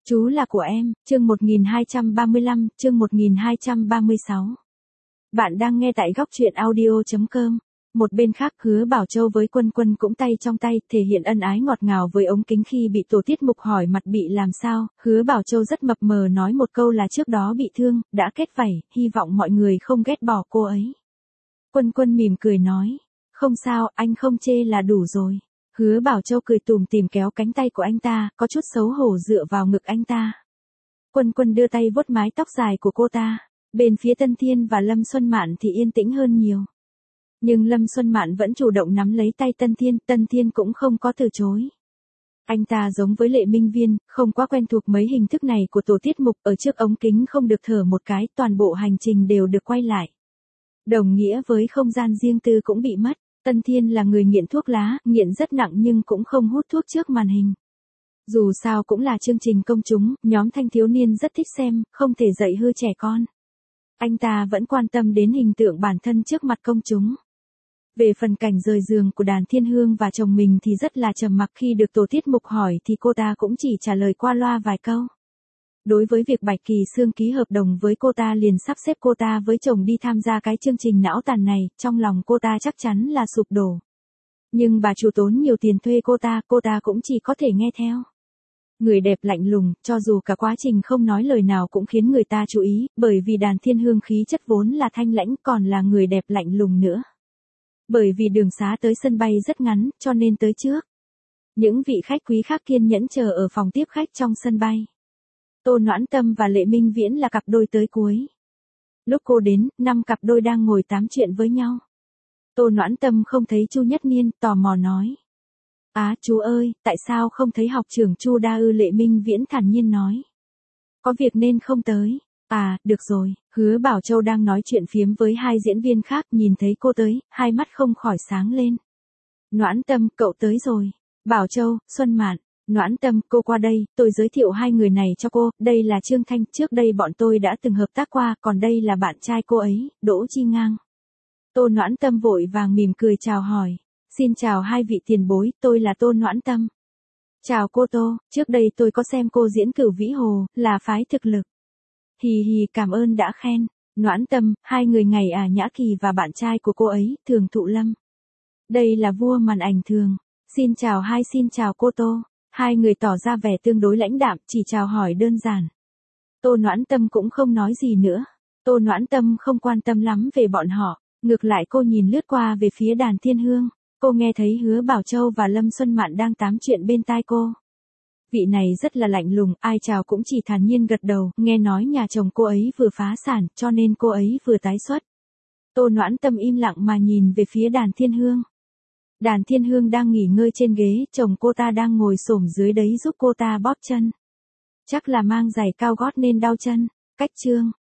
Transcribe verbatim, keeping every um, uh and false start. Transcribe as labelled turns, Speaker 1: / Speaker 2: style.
Speaker 1: Chú là của em, chương một nghìn hai trăm ba mươi lăm, chương một nghìn hai trăm ba mươi sáu. Bạn đang nghe tại góc truyện audio chấm com. Một bên khác, Hứa Bảo Châu với Quân Quân cũng tay trong tay, thể hiện ân ái ngọt ngào với ống kính khi bị tổ tiết mục hỏi mặt bị làm sao. Hứa Bảo Châu rất mập mờ nói một câu là trước đó bị thương, đã kết vảy, hy vọng mọi người không ghét bỏ cô ấy. Quân Quân mỉm cười nói, không sao, anh không chê là đủ rồi. Hứa Bảo Châu cười tủm tỉm kéo cánh tay của anh ta, có chút xấu hổ dựa vào ngực anh ta. Quân Quân đưa tay vuốt mái tóc dài của cô ta. Bên phía Tân Thiên và Lâm Xuân Mạn thì yên tĩnh hơn nhiều. Nhưng Lâm Xuân Mạn vẫn chủ động nắm lấy tay Tân Thiên, Tân Thiên cũng không có từ chối. Anh ta giống với Lệ Minh Viên, không quá quen thuộc mấy hình thức này của tổ tiết mục, ở trước ống kính không được thở một cái, toàn bộ hành trình đều được quay lại. Đồng nghĩa với không gian riêng tư cũng bị mất. Tân Thiên là người nghiện thuốc lá, nghiện rất nặng nhưng cũng không hút thuốc trước màn hình. Dù sao cũng là chương trình công chúng, nhóm thanh thiếu niên rất thích xem, không thể dạy hư trẻ con. Anh ta vẫn quan tâm đến hình tượng bản thân trước mặt công chúng. Về phần cảnh rời giường của Đàn Thiên Hương và chồng mình thì rất là trầm mặc, khi được tổ tiết mục hỏi thì cô ta cũng chỉ trả lời qua loa vài câu. Đối với việc Bạch Kỳ Sương ký hợp đồng với cô ta liền sắp xếp cô ta với chồng đi tham gia cái chương trình não tàn này, trong lòng cô ta chắc chắn là sụp đổ. Nhưng bà chủ tốn nhiều tiền thuê cô ta, cô ta cũng chỉ có thể nghe theo. Người đẹp lạnh lùng, cho dù cả quá trình không nói lời nào cũng khiến người ta chú ý, bởi vì Đàn Thiên Hương khí chất vốn là thanh lãnh, còn là người đẹp lạnh lùng nữa. Bởi vì đường xá tới sân bay rất ngắn, cho nên tới trước. Những vị khách quý khác kiên nhẫn chờ ở phòng tiếp khách trong sân bay. Tô Noãn Tâm và Lệ Minh Viễn là cặp đôi tới cuối. Lúc cô đến, năm cặp đôi đang ngồi tám chuyện với nhau. Tô Noãn Tâm không thấy Chu Nhất Niên, tò mò nói. Á, chú ơi, tại sao không thấy học trưởng Chu Đa ư? Lệ Minh Viễn thản nhiên nói. Có việc nên không tới. À, được rồi. Hứa Bảo Châu đang nói chuyện phiếm với hai diễn viên khác, nhìn thấy cô tới, hai mắt không khỏi sáng lên. Noãn Tâm, cậu tới rồi. Bảo Châu, Xuân Mạn. Noãn Tâm, cô qua đây, tôi giới thiệu hai người này cho cô, đây là Trương Thanh, trước đây bọn tôi đã từng hợp tác qua, còn đây là bạn trai cô ấy, Đỗ Chi Ngang. Tô Noãn Tâm vội vàng mỉm cười chào hỏi. Xin chào hai vị tiền bối, tôi là Tô Noãn Tâm. Chào cô Tô, trước đây tôi có xem cô diễn Cửu Vĩ Hồ, là phái thực lực. Hì hì, cảm ơn đã khen. Noãn Tâm, hai người ngày à Nhã Kỳ và bạn trai của cô ấy, Thường Thụ Lâm. Đây là vua màn ảnh Thường. Xin chào hai, xin chào cô Tô. Hai người tỏ ra vẻ tương đối lãnh đạm, chỉ chào hỏi đơn giản. Tô Noãn Tâm cũng không nói gì nữa. Tô Noãn Tâm không quan tâm lắm về bọn họ, ngược lại cô nhìn lướt qua về phía Đàn Thiên Hương. Cô nghe thấy Hứa Bảo Châu và Lâm Xuân Mạn đang tám chuyện bên tai cô. Vị này rất là lạnh lùng, ai chào cũng chỉ thản nhiên gật đầu, nghe nói nhà chồng cô ấy vừa phá sản, cho nên cô ấy vừa tái xuất. Tô Noãn Tâm im lặng mà nhìn về phía Đàn Thiên Hương. Đàn Thiên Hương đang nghỉ ngơi trên ghế, chồng cô ta đang ngồi xổm dưới đấy giúp cô ta bóp chân. Chắc là mang giày cao gót nên đau chân. Cách chương.